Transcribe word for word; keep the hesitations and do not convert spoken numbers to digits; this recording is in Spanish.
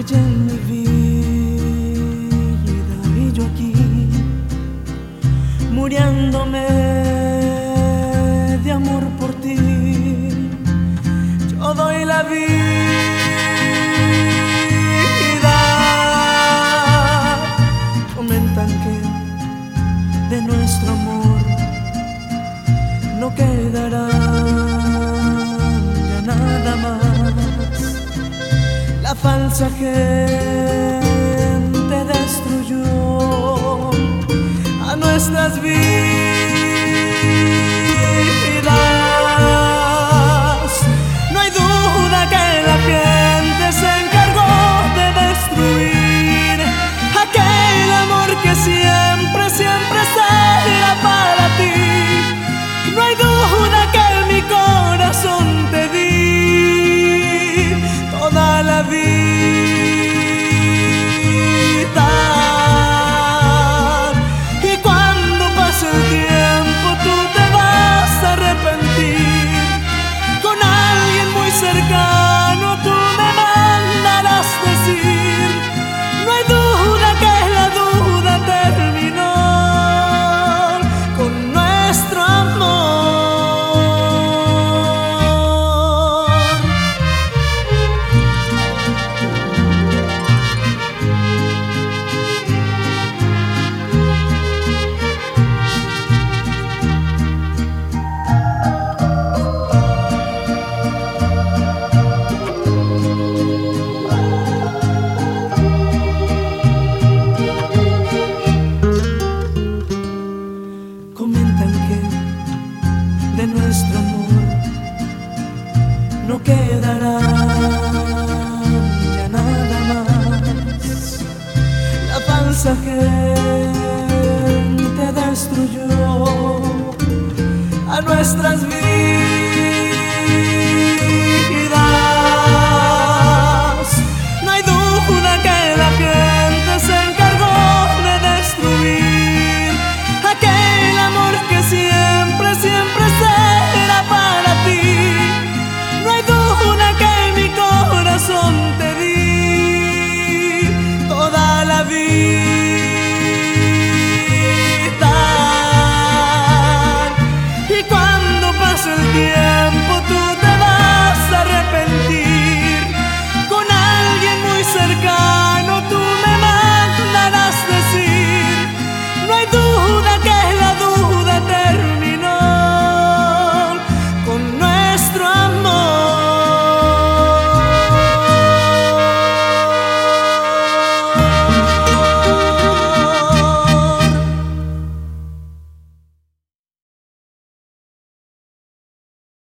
allá en mi vida y yo aquí muriéndome de amor por ti. Yo doy la vida. Comentan que de nuestro amor no quedará ya nada más. La falsa gente destruyó a nuestras vidas. No hay duda que la gente se encargó de destruir aquel amor que siempre, siempre será para ti. No hay duda que en mi corazón te di toda la vida. Y cuando pase el tiempo tú te vas a arrepentir. Con alguien muy cercano tú me mandarás decir: no hay duda que la duda terminó con nuestro amor. Comentan que de nuestro amor no quedará ya nada más. La falsa gente destruyó a nuestras vidas. No hay duda que la gente se encargó de destruir aquel amor que siempre, siempre será para ti. No hay duda que en mi corazón te di toda la vida. Y cuando pase el tiempo